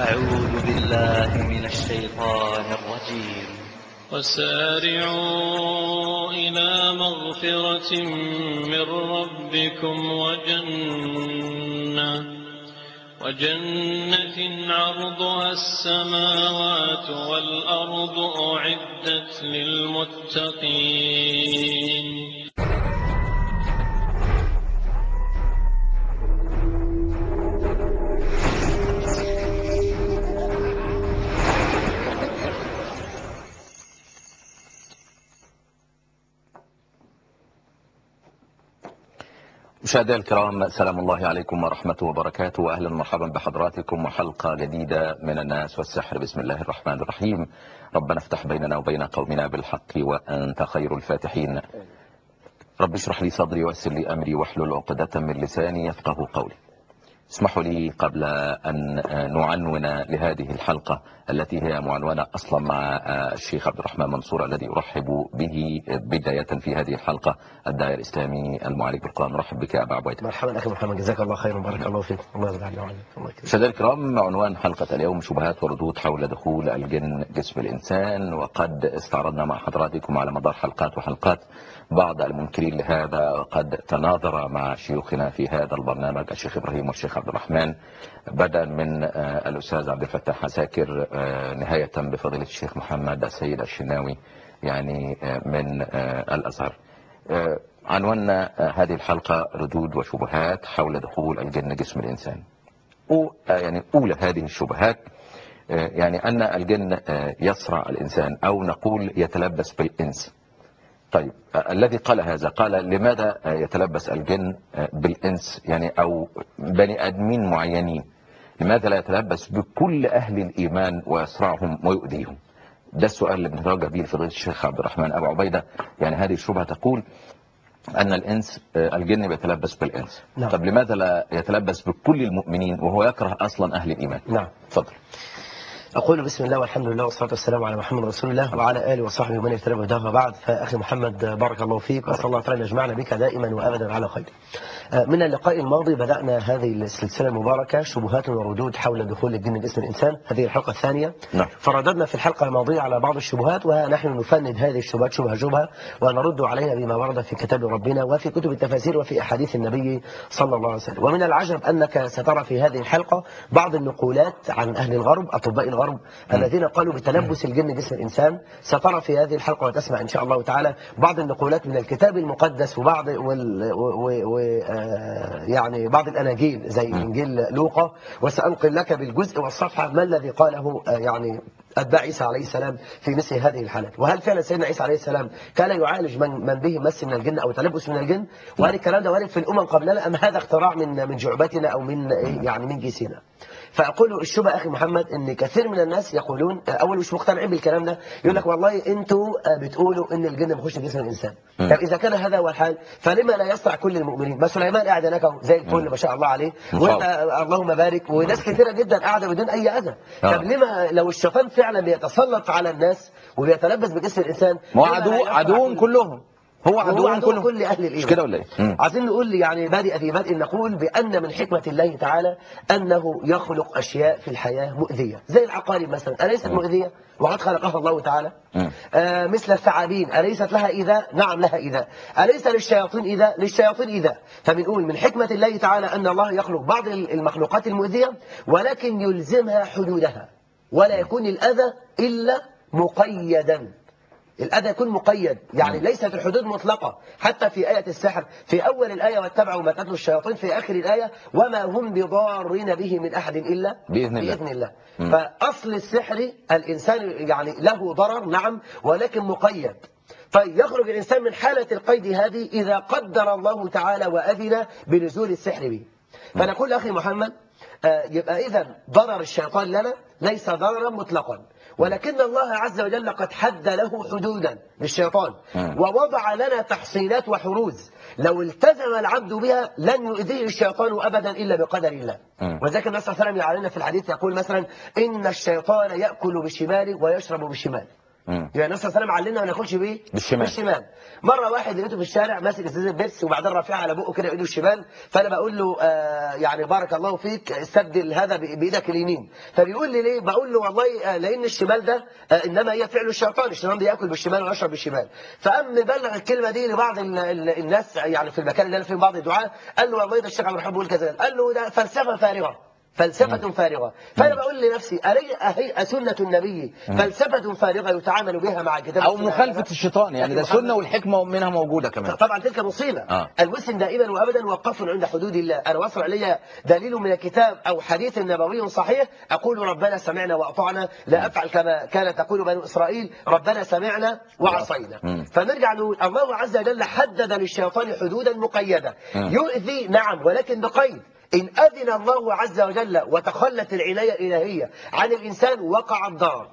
أعوذ بالله من الشيطان الرجيم. وسارعوا إلى مغفرة من ربكم وجنة عرضها السماوات والأرض أعدت للمتقين. مشاهدينا الكرام، سلام الله عليكم ورحمة وبركاته، وأهلا ومرحبا بحضراتكم وحلقة جديدة من الناس والسحر. بسم الله الرحمن الرحيم. ربنا افتح بيننا وبين قومنا بالحق وأنت خير الفاتحين. رب اشرح لي صدري ويسر لي أمري واحلل عقدة من لساني يفقه قولي. اسمحوا لي قبل أن نعنون لهذه الحلقة التي هي معنونة أصلا مع الشيخ عبد الرحمن منصور الذي أرحب به بداية في هذه الحلقة، الداعية الإسلامي المعالج بالقرآن. نرحب بك يا أبا عبيدة. مرحبا أخي محمد، جزاك الله خير وبارك الله فيك. الله يرضى عنك. مشاهدينا الكرام، عنوان حلقة اليوم شبهات وردود حول دخول الجن جسم الإنسان. وقد استعرضنا مع حضراتكم على مدار حلقات وحلقات بعض المنكرين لهذا، وقد تناظر مع شيوخنا في هذا البرنامج الشيخ إبراهيم والشيخ عبد الرحمن، بدءا من الأستاذ عبد الفتاح عساكر نهاية بفضيلة الشيخ محمد السيد الشناوي يعني من الأزهر. عنواننا هذه الحلقة ردود وشبهات حول دخول الجن جسم الإنسان. يعني أولى هذه الشبهات يعني أن الجن يصرع الإنسان، أو نقول يتلبس بالإنس. طيب، الذي قال هذا قال لماذا يتلبس الجن بالإنس يعني أو بني آدمين معينين؟ لماذا لا يتلبس بكل أهل الإيمان ويصرعهم ويؤذيهم؟ ده السؤال اللي بنتوجه به لفضيلة الشيخ عبد الرحمن أبو عبيدة. يعني هذه الشبهة تقول أن الجن بيتلبس بالإنس. نعم. طب لماذا لا يتلبس بكل المؤمنين وهو يكره أصلا أهل الإيمان؟ نعم. تفضل. أقول بسم الله والحمد لله والصلاة والسلام على محمد رسول الله وعلى آله وصحبه ومن اهتدى بهداه. وبعد، فأخي محمد بارك الله فيك، وأسأل الله تعالى أن يجمعنا بك دائما وأبدا على خير. من اللقاء الماضي بدأنا هذه السلسلة المباركة شبهات وردود حول دخول الجن جسم الإنسان، هذه الحلقة الثانية. نعم. فرددنا في الحلقة الماضية على بعض الشبهات، ونحن نفند هذه الشبهات شبهة شبهة ونرد عليها بما ورد في كتاب ربنا وفي كتب التفاسير وفي أحاديث النبي صلى الله عليه وسلم. ومن العجب أنك سترى في هذه الحلقة بعض النقولات عن أهل الغرب، أطباء الغرب الذين قالوا بتلبس الجن جسم الإنسان. سترى في هذه الحلقة وتسمع إن شاء الله تعالى بعض النقولات من الكتاب المقدس وبعض يعني بعض الأناجيل زي إنجيل لوقا، وسأنقل لك بالجزء والصفحة ما الذي قاله يعني أتباع عيسى عليه السلام في مثل هذه الحالات. وهل فعلا سيدنا عيسى عليه السلام كان يعالج من به مس من الجن أو تلبس من الجن؟ وهل الكلام ده وارد في الأمم قبلنا، أم هذا اختراع من جعبتنا أو من جيسنا؟ فأقول الشبهة أخي محمد إن كثير من الناس يقولون أول مش مقتنعين بالكلام ده، يقول لك والله أنتوا بتقولوا إن الجن بيخش في جسم الإنسان. طب إذا كان هذا هو الحال فلما لا يصنع كل المؤمنين؟ ما سليمان قاعد هناك زي الفل ما شاء الله عليه، وأنت اللهم بارك، وناس كثيرة جدا قاعدة بدون أي أذى. طب لما لو الشيطان فعلا بيتسلط على الناس وبيتلبس بجسم الإنسان، ما عدوهم كلهم، هو عدوهم كل أهل الإيمان. مش كده ولا إيه؟ عايزين نقول يعني بادئ في بدء نقول بأن من حكمة الله تعالى أنه يخلق أشياء في الحياة مؤذية، زي العقارب مثلا، أليست مؤذية وقد خلقها الله تعالى؟ مثل الثعابين، أليست لها إيذاء؟ نعم لها إيذاء. أليس للشياطين إيذاء؟ للشياطين إيذاء. فبنقول من حكمة الله تعالى أن الله يخلق بعض المخلوقات المؤذية ولكن يلزمها حدودها، ولا يكون الأذى إلا مقيدا. الأذى يكون مقيد، يعني ليست الحدود مطلقة. حتى في آية السحر في أول الآية واتبعوا ما تتلو الشياطين، في آخر الآية وما هم بضارين به من أحد إلا بإذن الله. فأصل السحر الإنسان يعني له ضرر نعم، ولكن مقيد. طيب يخرج الإنسان من حالة القيد هذه إذا قدر الله تعالى وأذن بنزول السحر به. فنقول أخي محمد يبقى إذن ضرر الشيطان لنا ليس ضررا مطلقا، ولكن الله عز وجل قد حد له حدودا للشيطان، ووضع لنا تحصينات وحروز لو التزم العبد بها لن يؤذيه الشيطان أبدا إلا بقدر الله. وذلك النبي صلى الله عليه وسلم يعلمنا في الحديث يقول مثلا إن الشيطان يأكل بالشمال ويشرب بالشمال. يعني النبي صلى الله عليه وسلم علمنا ما ناكلش بايه؟ بالشمال. مره واحد لقيته في الشارع ماسك ازازه بيبسي وبعدين رافعها على بقه كده بايده الشمال، فانا بقول له يعني بارك الله فيك استبدل هذا بايدك اليمين. فبيقول لي ليه؟ بقول له والله لان الشمال ده انما هي فعل الشيطان، الشيطان بياكل بالشمال ويشرب بالشمال. فقام بلغ الكلمه دي لبعض الناس يعني في المكان اللي انا فيه، بعض الدعاة، قال له والله ده الشيخ عبد الرحمن بيقول كذا، قال له ده فلسفه فارغه، فلسفة فارغة. فأنا بقول لنفسي أهي سنة النبي فلسفة فارغة يتعامل بها مع كتاب أو مخالفة الشيطان، يعني ده سنة والحكمة منها موجودة كمان. طبعا تلك مصيبة. المسلم دائما وأبدا وقف عند حدود الله. أنا وصل إلي دليل من الكتاب أو حديث نبوي صحيح أقول ربنا سمعنا وأطعنا، لا أفعل كما كانت تقول بنو إسرائيل ربنا سمعنا وعصينا. فنرجع نقول الله عز وجل حدد للشيطان حدودا مقيدة يؤذي، نعم، ولكن بقيد. إن أذن الله عز وجل وتخلت العناية الإلهية عن الإنسان وقع الضرر،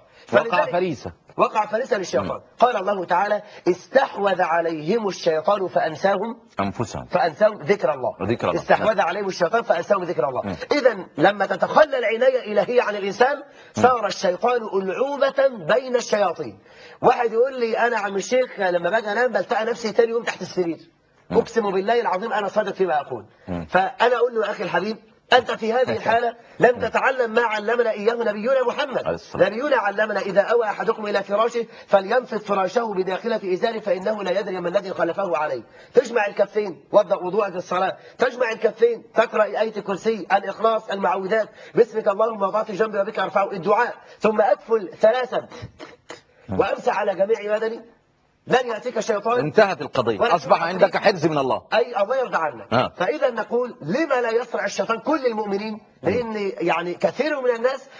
وقع فريسة للشيطان. قال الله تعالى استحوذ عليهم الشيطان فأنساهم ذكر الله. استحوذ عليهم الشيطان فأنساهم ذكر الله. إذن لما تتخلى العناية الإلهية عن الإنسان صار الشيطان ألعوبة بين الشياطين. واحد يقول لي أنا عم الشيخ لما باجي أنام بلتقى نفسي تاني يوم تحت السرير، أقسم بالله العظيم أنا صادق فيما أقول. فأنا أقول له أخي الحبيب أنت في هذه الحالة لم تتعلم ما علمنا إياه نبينا محمد. نبينا علمنا إذا أوى أحدكم إلى فراشه فلينفض فراشه بداخلة إزاره فإنه لا يدري ما الذي خلفه عليه. تجمع الكفين، وضع وضوءك للصلاة، تجمع الكفين، تقرأ آية الكرسي، الإخلاص، المعوذات، باسمك اللهم وضعت جنبي وبك أرفعه، الدعاء، ثم أكفل ثلاثا وأمسح على جميع بدني، لن يأتيك شيطان. انتهت القضية، أصبح عندك حرز من الله. أي الله يرضى عنك. فإذا نقول لما لا يسرع الشيطان كل المؤمنين؟ لأن يعني كثير من الناس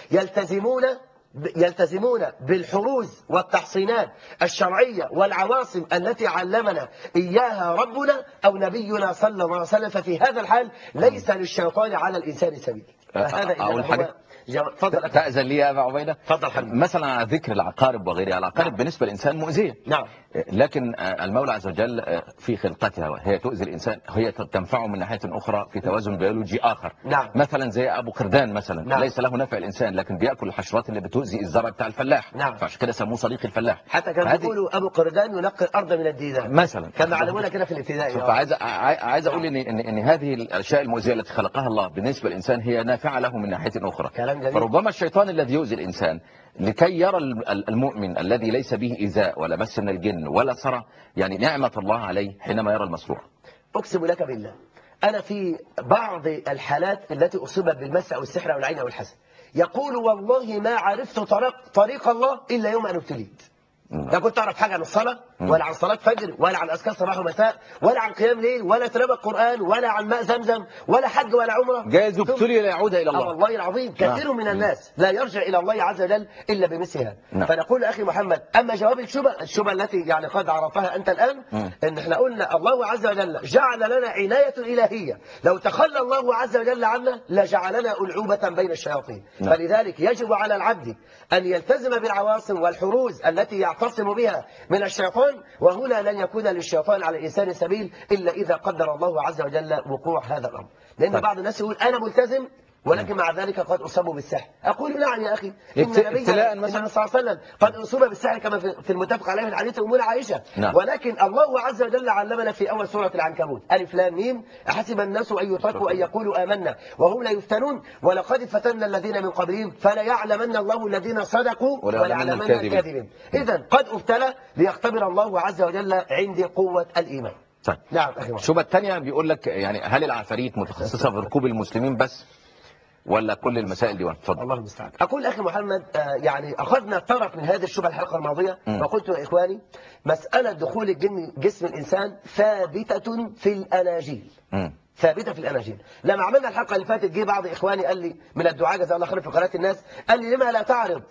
يلتزمون بالحروز والتحصينات الشرعية والعواصم التي علمنا إياها ربنا أو نبينا صلى الله عليه وسلم. ففي هذا الحال ليس للشيطان على الإنسان سبيل. فهذا أول حاجة تأذن لي يا أبا عبيدة. تفضل حبيبي. مثلا على ذكر العقارب وغيرها، العقارب بالنسبة للإنسان مؤذية. نعم. لكن المولى عز وجل في خلقتها وهي تؤذي الإنسان، هي تنفعه من ناحية أخرى في توازن بيولوجي آخر. نعم. مثلا زي أبو قردان مثلا. نعم. ليس له نفع الإنسان لكن بيأكل الحشرات اللي بتؤذي الزرع بتاع الفلاح. نعم. فعشان كده سموه صديق الفلاح. حتى كانوا بيقولوا أبو قردان ينقي الأرض من الديدان مثلا، كما علمونا كده في الابتدائي. فعايز أقول إن هذه الأشياء المؤذية التي خلقها الله بالنسبة للإنسان هي نافعة له من ناحية أخرى. كلام جميل. فربما الشيطان الذي يؤذي الإنسان لكي يرى المؤمن الذي ليس به إيذاء ولا مس من الجن ولا صرع، يعني نعمة الله عليه حينما يرى المسروع. أقسم لك بالله أنا في بعض الحالات التي أصيبت بالمس أو السحر أو العين أو الحسد يقول والله ما عرفت طريق الله إلا يوم أن ابتليت. لا كنت أعرف حاجة عن الصلاة ولا عن صلاة فجر ولا عن أذكار صباح ومساء ولا عن قيام ليل ولا تلاوة قرآن ولا عن ماء زمزم ولا حج ولا عمرة. جايز ابتلي ليعود إلى الله. والله العظيم كثير من الناس لا يرجع إلى الله عز وجل إلا بمثلها. فنقول أخي محمد أما جواب الشبهة التي يعني قد عرفتها أنت الآن إن احنا قلنا الله عز وجل جعل لنا عناية إلهية، لو تخلى الله عز وجل عنا لجعلنا ألعوبة بين الشياطين. فلذلك يجب على العبد أن يلتزم بالعواصم والحروز التي يعتصم بها من الشيطان، وهنا لن يكون للشيطان على الإنسان سبيل إلا إذا قدر الله عز وجل وقوع هذا الأمر. لأن بعض الناس يقول أنا ملتزم ولكن مع ذلك قد أصاب بالسحر. أقول نعم يا أخي، إن النبي صلى الله عليه وسلم قد أصيب بالسحر كما في المتفق عليه من حديث أمنا عائشة. ولكن الله عز وجل علمنا في أول سورة العنكبوت ألف لام ميم أحسب الناس أن يتركوا أن يقولوا آمنا وهم لا يفتنون ولقد فتنا الذين من قبلهم فليعلمن الله الذين صدقوا وليعلمن الكاذبين. إذن قد ابتلى ليختبر الله عز وجل عندي قوة الإيمان. طيب. نعم أخي. الشبهة الثانية بيقول لك يعني هل العفاريت متخصصة في ركوب المسلمين بس ولا كل المسائل دي؟ اتفضل. الله المستعان. أقول أخي محمد يعني أخذنا طرف من هذه الشبهة الحلقة الماضية وقلت يا إخواني مسألة دخول الجن جسم الإنسان ثابتة في الأناجيل. ثابته في الاناجيل. لما عملنا الحلقه اللي فاتت جه بعض اخواني قال لي من الدعاء جزاه الله خير في قناه الناس، قال لي لما لا تعرض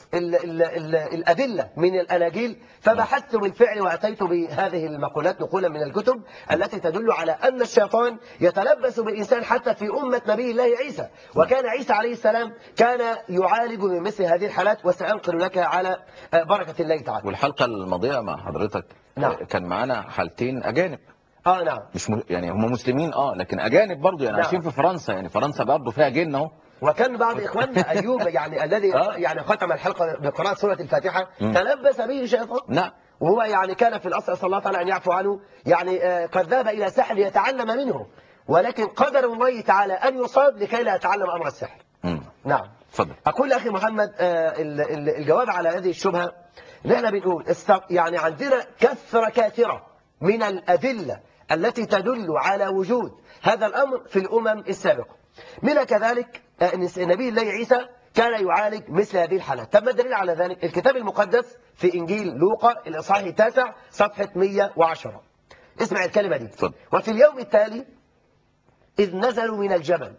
الادله من الاناجيل؟ فبحثت بالفعل واتيت بهذه المقولات نقولا من الكتب التي تدل على ان الشيطان يتلبس بالانسان حتى في امه نبي الله عيسى، وكان عيسى عليه السلام كان يعالج من مثل هذه الحالات، وسانقل لك على بركه الله تعالى. والحلقه الماضيه مع حضرتك كان معانا حالتين اجانب. نعم. مش يعني هم مسلمين لكن اجانب برضه يعني عايشين في فرنسا، يعني فرنسا برضه فيها جن اهو. وكان بعض إخواننا أيوب يعني الذي يعني ختم الحلقة بقراءة سورة الفاتحة تلبس به شيطان. نعم. وهو يعني كان في الأصل، صلى الله تعالى أن يعفو عنه، يعني قد ذهب إلى سحر ليتعلم منه، ولكن قدر الله تعالى أن يصاب لكي لا يتعلم أمر السحر. نعم. تفضل. أقول أخي محمد الجواب على هذه الشبهة إن احنا بنقول يعني عندنا كثرة من الأدلة التي تدل على وجود هذا الأمر في الأمم السابقة. منها كذلك أن النبي الله عيسى كان يعالج مثل هذه الحالات. طب ما الدليل على ذلك؟ الكتاب المقدس في إنجيل لوقا الإصحاح 9 صفحة 110. اسمع الكلمة دي. وفي اليوم التالي إذ نزلوا من الجبل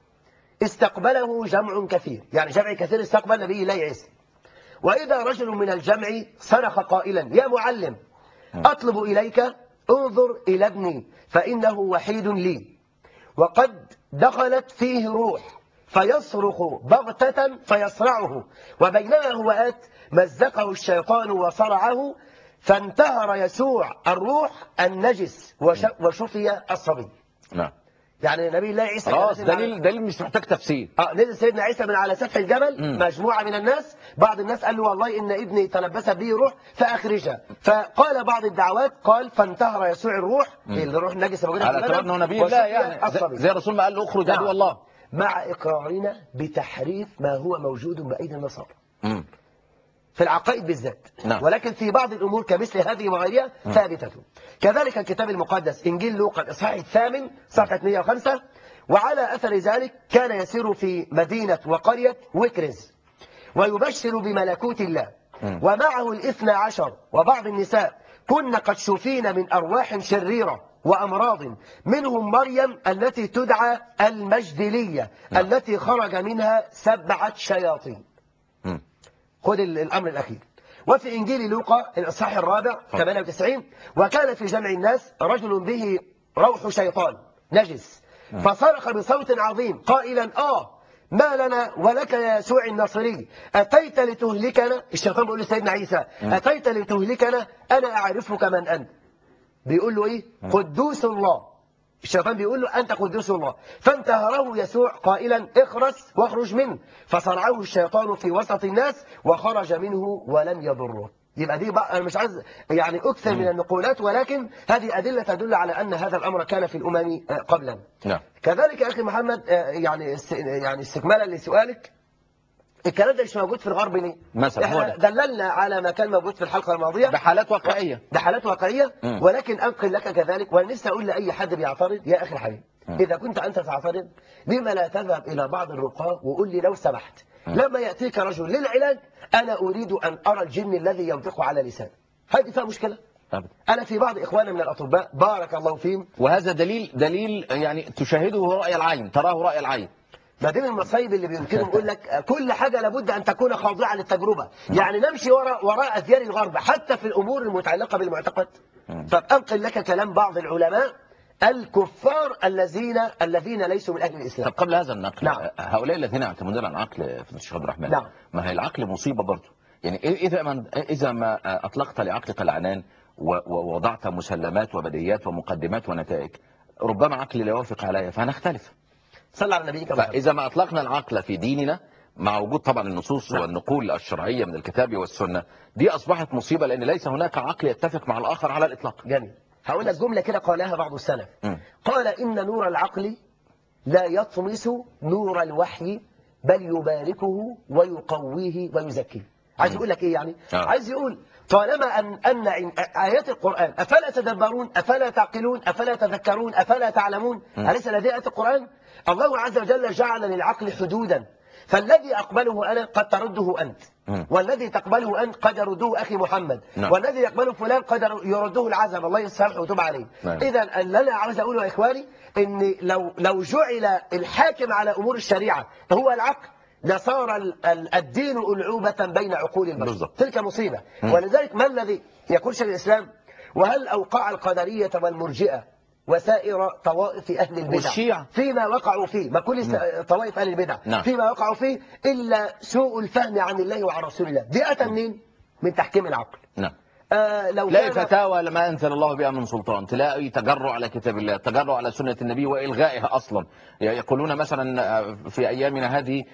استقبله جمع كثير، يعني جمع كثير استقبل نبي الله عيسى. وإذا رجل من الجمع صرخ قائلا يا معلم أطلب إليك انظر إلى ابني فإنه وحيد لي وقد دخلت فيه روح فيصرخ بغتة فيصرعه، وبينما هو آت مزقه الشيطان وصرعه فانتهر يسوع الروح النجس وشفي الصبي. نعم. يعني نبي الله عيسى دليل مش محتاج تفسير. نزل سيدنا عيسى من على سفح الجبل، مجموعة من الناس، بعض الناس قال له والله إن ابني تلبس به روح فأخرجها. فقال بعض الدعوات قال فانتهر يسوع الروح، الروح النجس موجودة على اعتبار انه نبي الله، يعني زي الرسول ما قال له اخرج عدو الله، مع إقرارنا بتحريف ما هو موجود بأيدي النصارى في العقائد بالذات. نعم. ولكن في بعض الأمور كمثل هذه وغيرها ثابتة. كذلك الكتاب المقدس إنجيل لوقا الإصحاح 8 صفحة 105 وعلى أثر ذلك كان يسير في مدينة وقرية وكرز ويبشر بملكوت الله ومعه 12 وبعض النساء كن قد شفين من أرواح شريرة وأمراض، منهم مريم التي تدعى المجدلية التي خرج منها 7 شياطين. خذ الأمر الأخير. وفي إنجيل لوقا الإصحاح 4 98 وكان في جمع الناس رجل به روح شيطان نجس فصرخ بصوت عظيم قائلا ما لنا ولك يا يسوع الناصري أتيت لتهلكنا. الشيطان بيقول لسيدنا عيسى أتيت لتهلكنا أنا أعرفك من أنت. بيقول له إيه؟ قدوس الله. الشيطان بيقول له أنت قدوس الله. فانتهره يسوع قائلا اخرس واخرج منه، فصرعه الشيطان في وسط الناس وخرج منه ولم يضره. يبقى دي بقى أنا مش عايز يعني أكثر من النقولات، ولكن هذه أدلة تدل على أن هذا الأمر كان في الأمم قبلا. نعم. كذلك يا أخي محمد يعني استكمالا لسؤالك، الكلام ده مش موجود في الغرب ليه؟ مثلا احنا دللنا على ما كان موجود في الحلقة الماضية بحالات واقعية. بحالات واقعية. ولكن أنقل لك كذلك، وأنا نفسي أقول لأي حد بيعترض يا أخي الحبيب إذا كنت أنت تعترض لما لا تذهب إلى بعض الرقاة وقول لي لو سمحت لما يأتيك رجل للعلاج أنا أريد أن أرى الجن الذي ينطق على لسانه. هذه فيها مشكلة؟ أنا في بعض إخواننا من الأطباء بارك الله فيهم، وهذا دليل يعني تشاهده رأي العين، تراه رأي العين. ما دين المصايب اللي بيمكنهم يقول لك كل حاجة لابد أن تكون خاضعة للتجربة، يعني نمشي وراء أذيال الغرب حتى في الأمور المتعلقة بالمعتقد. طب أنقل لك كلام بعض العلماء الكفار الذين ليسوا من أهل الإسلام. طب قبل هذا النقل، نعم. هؤلاء الذين يعتمدون على العقل في الشيخ عبد الرحمن، نعم. ما هي العقل مصيبة برضه، يعني إذا ما أطلقت لعقلك العنان ووضعت مسلمات وبديهيات ومقدمات ونتائج، ربما عقلي لا يوافق عليها فهنختلف. صلى على النبي كما فإذا ما أطلقنا العقل في ديننا مع وجود طبعا النصوص والنقول الشرعية من الكتاب والسنة، دي أصبحت مصيبة، لأن ليس هناك عقل يتفق مع الآخر على الإطلاق. جميل. هقول لك جملة كده قالها بعض السلف، قال إن نور العقل لا يطمس نور الوحي بل يباركه ويقويه ويزكيه. عايز يقول لك إيه يعني؟ عايز يقول طالما أن آيات القرآن أفلا تدبرون أفلا تعقلون أفلا تذكرون أفلا تعلمون، أليس لدي آيات القرآن؟ الله عز وجل جعل للعقل حدودا، فالذي أقبله أنا قد ترده أنت، والذي تقبله أنت قد يرده أخي محمد، والذي يقبله فلان قد يرده العزم، الله يسامحه ويتوب عليه. إذا اللي أنا عاوز أقوله يا إخواني إن لو جعل الحاكم على أمور الشريعة هو العقل لصار الدين ألعوبة بين عقول البشر. تلك مصيبة. ولذلك ما الذي يقول شيخ الإسلام وهل أوقع القدرية والمرجئة وسائر طوائف أهل البدع فيما وقعوا فيه، ما كل طوائف أهل البدع فيما وقعوا فيه إلا سوء الفهم عن الله وعن رسول الله. دي أتى منين؟ من تحكيم العقل. لو تلاقي كان فتاوى لما انزل الله بها من سلطان، تلاقي تجرؤ على كتاب الله، تجرؤ على سنه النبي والغائها اصلا. يقولون مثلا في ايامنا هذه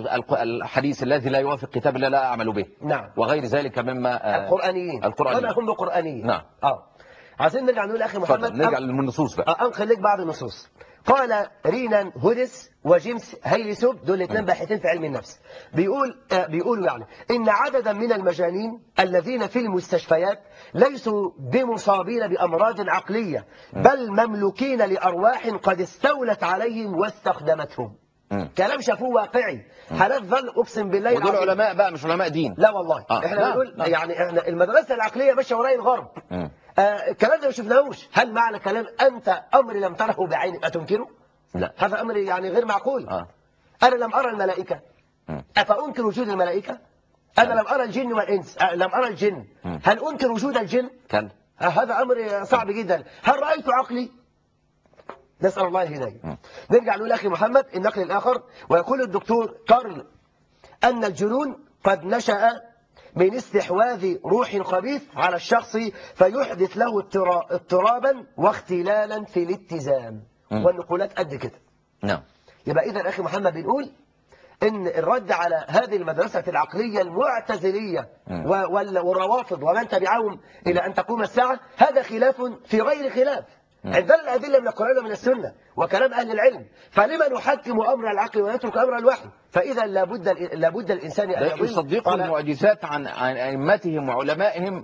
الحديث الذي لا يوافق كتاب الله لا اعمل به. نعم. وغير ذلك مما القرآنيين وما هم بقرآنيين. نعم. عايزين نرجع نقول اخي محمد، نرجع للنصوص بقى. انقل لك بعض النصوص. قال رينان هودس وجيمس هيليسوب، دول اثنين باحثين في علم النفس، بيقولوا يعني ان عددا من المجانين الذين في المستشفيات ليسوا بمصابين بامراض عقليه، بل مملوكين لارواح قد استولت عليهم واستخدمتهم. كلام شافوه واقعي، حالات ظل اقسم بالله ودول علماء بقى مش علماء دين. لا والله. احنا بنقول يعني احنا المدرسه العقليه ماشيه وراء الغرب. الكلام ده ما شفناهوش. هل معنى كلام انت امر لم تره بعينك اتنكره؟ لا، هذا امر يعني غير معقول. انا لم ارى الملائكه، افانكر وجود الملائكه؟ انا لم ارى الجن والانس، لم ارى الجن، هل انكر وجود الجن؟ هذا امر صعب جدا. هل رايت عقلي؟ نسال الله الهدايه. نرجع نقول اخي محمد النقل الاخر، ويقول الدكتور كارل ان الجنون قد نشأ من استحواذ روح خبيث على الشخص فيحدث له اضطرابا واختلالا في الاتزان. والنقولات قد كده. نعم. يبقى إذا أخي محمد بنقول إن الرد على هذه المدرسة العقلية المعتزلية والروافض ومن تبعهم إلى أن تقوم الساعة، هذا خلاف في غير خلاف. عندنا الأدلة من القرآن ومن السنة وكلام أهل العلم، فلما نحكم أمر العقل ونترك أمر الوحي؟ فإذا لابد الإنسان أن يصدقوا المعجزات عن أئمتهم وعلمائهم،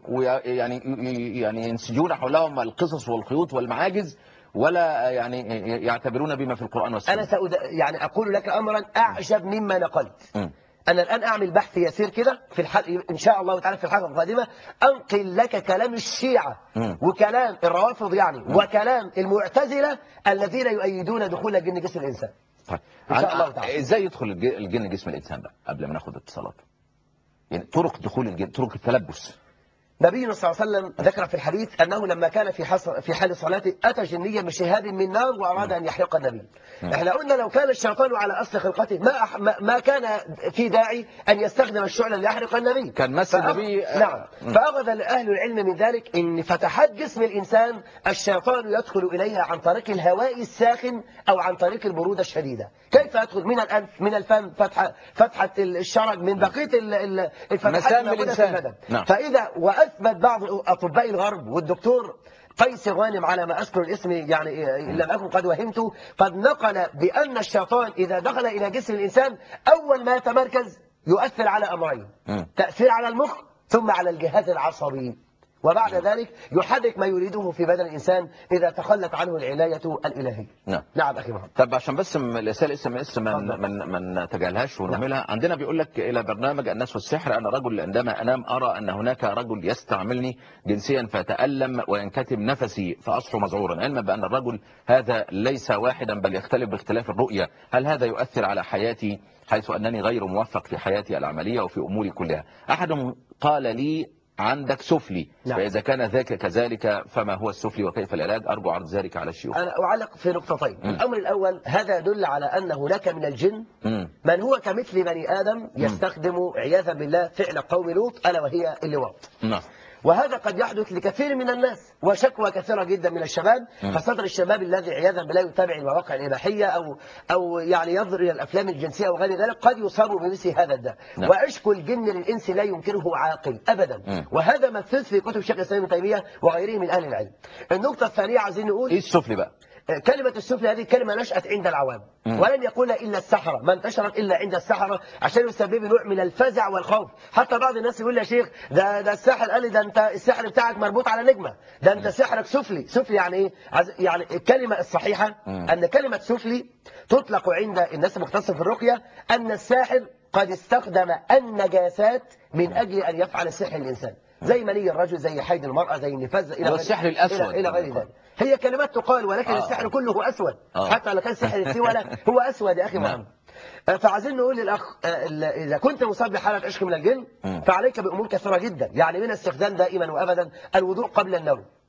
ويعني ينسجون حولهم القصص والخيوط والمعاجز، ولا يعني يعتبرون بما في القرآن والسنة. أنا يعني أقول لك أمرا أعجب مما نقلت. أنا الآن أعمل بحث يسير كده في الحلقة إن شاء الله تعالى، في الحلقة القادمة أنقل لك كلام الشيعة وكلام الروافض يعني وكلام المعتزلة الذين يؤيدون دخول الجن جسم الإنسان. طيب إن شاء الله تعالى. إزاي يدخل الجن جسم الإنسان بقى قبل ما ناخد اتصالات؟ يعني طرق دخول الجن، طرق التلبس. نبينا صلى الله عليه وسلم ذكر في الحديث أنه لما كان في حال صلاته أتى جنيا بشهاب من نار وأراد أن يحرق النبي. احنا قلنا لو كان الشيطان على أصل خلقته ما كان في داعي أن يستخدم الشعلة ليحرق النبي، كان مس النبي. نعم. فأخذ أهل العلم من ذلك إن فتحات جسم الإنسان الشيطان يدخل إليها عن طريق الهواء الساخن أو عن طريق البرودة الشديدة. كيف يدخل؟ من الأنف، من الفم، فتحة الشرج، من بقية الفتحات الموجودة في البدن. فإذا أثبت بعض أطباء الغرب والدكتور قيس غانم على ما أذكر الاسم يعني لم أكن قد وهمته، قد نقل بأن الشيطان إذا دخل إلى جسم الإنسان أول ما يتمركز يؤثر على أمرين: تأثير على المخ ثم على الجهاز العصبي، وبعد ذلك يحرك ما يريده في بدن الإنسان إذا تخلت عنه العناية الإلهية. نعم أخي محمد. طب عشان بس الرسالة اس ما نتجاهلهاش ونهملها. عندنا بيقول لك إلى برنامج الناس والسحر: أنا رجل عندما أنام أرى أن هناك رجل يستعملني جنسيا فأتألم وينكتم نفسي فأصحو مذعورا، علما بأن الرجل هذا ليس واحدا بل يختلف باختلاف الرؤية. هل هذا يؤثر على حياتي حيث أنني غير موفق في حياتي العملية وفي أموري كلها؟ أحد قال لي عندك سفلي. فإذا كان ذاك كذلك فما هو السفلي وكيف العلاج؟ أرجو عرض ذلك على الشيوخ. أنا أعلق في نقطتين. الأمر الأول، هذا يدل على أن هناك من الجن من هو كمثل بني آدم يستخدم عياذا بالله فعل قوم لوط، ألا وهي اللواط. وهذا قد يحدث لكثير من الناس، وشكوى كثيرة جدا من الشباب، خاصة الشباب الذي عياذا بالله يتابع المواقع الإباحية أو يعني ينظر إلى الأفلام الجنسية وغير ذلك، قد يصابوا بمثل هذا الداء. وعشق الجن للإنس لا ينكره عاقل أبدا، وهذا مبثوث في كتب الشيخ الإسلام ابن تيمية وغيره من أهل العلم. النقطة الثانية عايزين نقول إيه السفلي بقى؟ كلمة السفلى هذه كلمة نشأت عند العوام، ولن يقولها إلا السحرة، ما انتشرت إلا عند السحرة عشان يسبب نوع من الفزع والخوف. حتى بعض الناس يقول يا شيخ ده الساحر قال لي ده أنت السحر بتاعك مربوط على نجمة، ده أنت سحرك سفلي. سفلي يعني إيه؟ يعني الكلمة الصحيحة أن كلمة سفلي تطلق عند الناس المختصة في الرقية أن الساحر قد استخدم النجاسات من أجل أن يفعل السحر الإنسان، زي مني الرجل، زي حيض المرأة، زي النفاذ السحر الأسود إلى غير ذلك. هي كلمات تقال، ولكن السحر كله أسود. حتى لو كان سحر السولة هو أسود يا أخي محمد. فعايزين نقول للأخ إذا كنت مصاب بحالة عشق من الجن فعليك بأمور كثيرة جدا، يعني من استخدام دائما وأبدا الوضوء قبل النوم.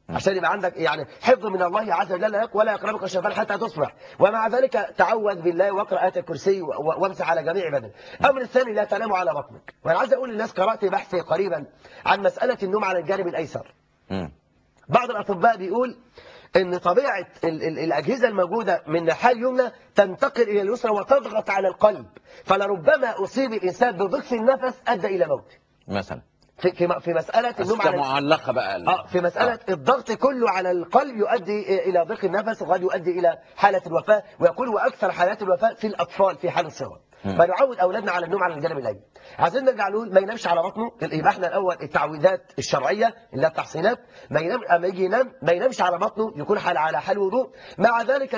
عشان يبقى عندك يعني حفظ من الله عز وجل لك، ولا يقربك الشيطان حتى تصبح. ومع ذلك تعوذ بالله واقرأ آية الكرسي وامسح على جميع بدنك. الأمر الثاني لا تنام على بطنك. وأنا عايز أقول للناس، قرأت بحث قريبا عن مسألة النوم على الجانب الأيسر. بعض الأطباء بيقول ان طبيعة الأجهزة الموجودة من الناحية اليمنى تنتقل إلى اليسرى وتضغط على القلب، فلربما أصيب الإنسان بضيق النفس أدى إلى موته مثلا في مسألة النوم على معلقة بقى في مسألة الضغط كله على القلب يؤدي إلى ضيق النفس، وقد يؤدي إلى حالة الوفاة. ويقول وأكثر حالات الوفاة في الأطفال في حال الصغر. فنعود أولادنا على النوم على الجانب الأيمن. عايزين نرجع نقول ما ينامش على بطنه. يبقى احنا الأول التعويذات الشرعية اللي هي التحصينات، ما ينام أما يجي ينام ما ينامش على بطنه، يكون على حال وضوء. مع ذلك